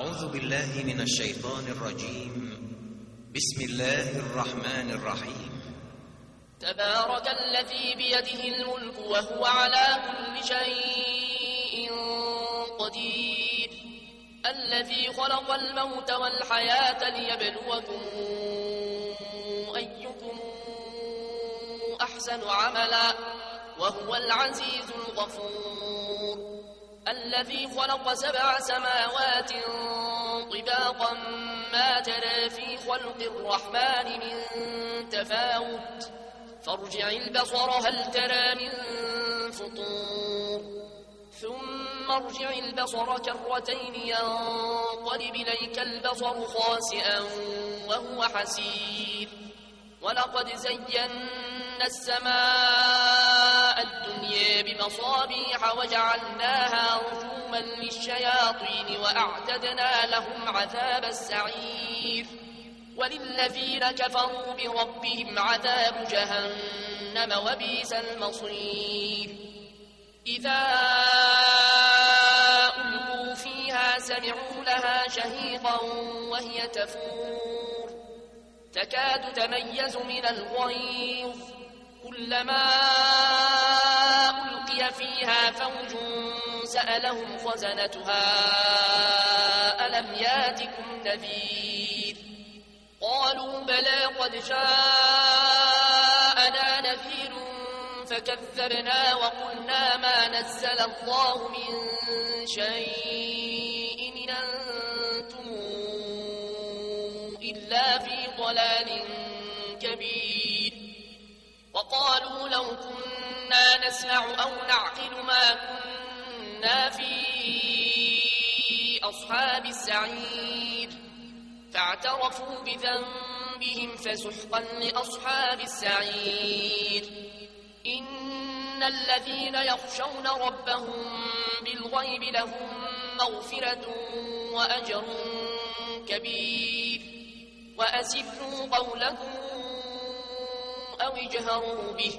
أعوذ بالله من الشيطان الرجيم. بسم الله الرحمن الرحيم. تبارك الذي بيده الملك وهو على كل شيء قدير، الذي خلق الموت والحياة ليبلوكم أيكم أحسن عملا وهو العزيز الغفور، الذي خلق 7 سماوات طباقا ما ترى في خلق الرحمن من تفاوت، فارجع البصر هل ترى من فطور، ثم ارجع البصر كرتين ينقلب إليك البصر خاسئا وهو حسير، ولقد زينا السماء الدنيا بمصابيح وجعلناها رجوما للشياطين وأعتدنا لهم عذاب السعير، وللذين كفروا بربهم عذاب جهنم وبئس المصير. إذا ألقوا فيها سمعوا لها شهيقا وهي تفور، تكاد تميز من الغيظ، كلما ألقي فيها فوج سألهم خزنتها ألم ياتكم نذير، قالوا بلى قد جاءنا نذير فكذبنا وقلنا ما نزل الله من شيء إن أنتم إلا في ضلال كبير، وقالوا لو كنا نسمع أو نعقل ما كنا في أصحاب السعير، فاعترفوا بذنبهم فسحقا لأصحاب السعير. إن الذين يخشون ربهم بالغيب لهم مغفرة وأجر كبير، وأسروا قولكم أو اجهروا به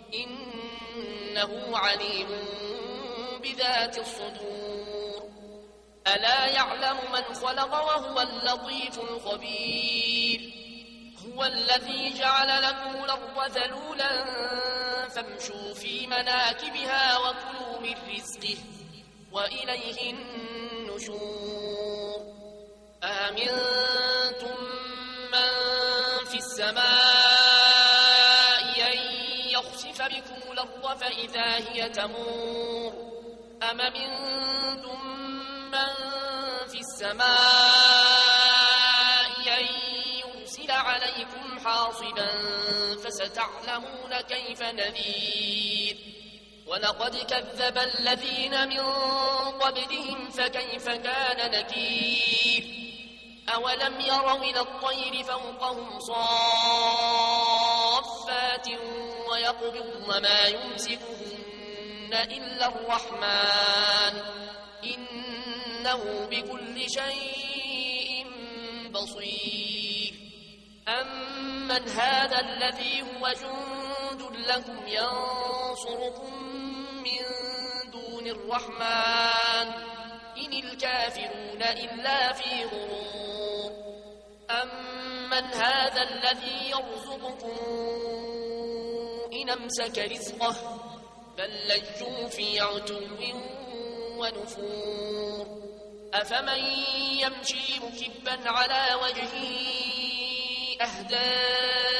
إنه عليم بذات الصدور، ألا يعلم من خلق وهو اللطيف الخبير، هو الذي جعل لكم الأرض ذلولا فامشوا في مناكبها وكلوا من رزقه وإليه النشور. آمنتم من في السماء أن يخسف بكم الأرض فإذا هي تمور، أم منتم من في السماء أن يرسل عليكم حاصبا فستعلمون كيف نذير. ولقد كذب الذين من قبلهم فكيف كان نكير، أولم يروا إلى الطير فوقهم صافات ويقبضن ما يمسكهن إلا الرحمن إنه بكل شيء بصير. أمن هذا الذي هو جند لكم ينصركم من دون الرحمن إن الكافرون إلا في غرور. أمن هذا الذي يرزقكم إن أمسك رزقه بل لجوا في عتو ونفور. أفمن يمشي مكبا على وجهه أهدى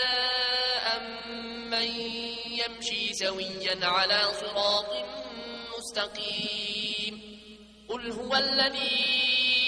أمن يمشي سويا على صراط مستقيم. قل هو الذي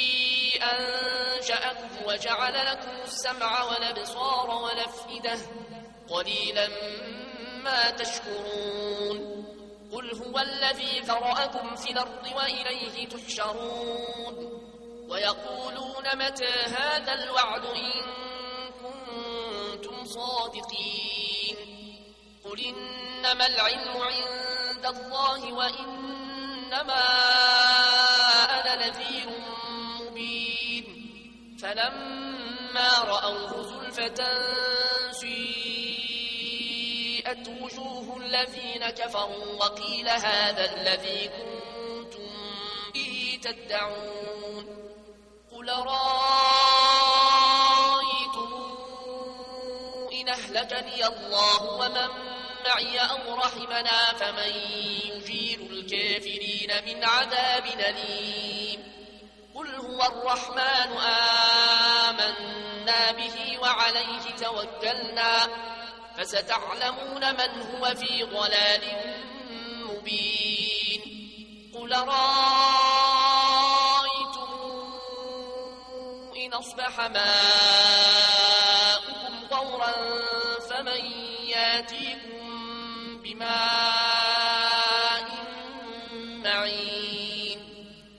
أنشأكم وجعل لكم السمع والأبصار والأفئدة قليلا ما تشكرون. قل هو الذي ذرأكم في الأرض وإليه تحشرون. ويقولون متى هذا الوعد إن كنتم صادقين. قل إنما العلم عند الله وإنما أنا نذير مبين. فلما رأوه زلفة سيئت وجوه الذين كفروا وقيل هذا الذي كنتم به تدعون. قل أهلكني الله ومن معي أو رحمنا فمن يجير الكافرين من عذاب أليم قل هو الرحمن آمنا به وعليه توكلنا فستعلمون من هو في ضلال مبين قل رأيتم إن أصبح ماؤكم غورا فمن ياتيكم بماء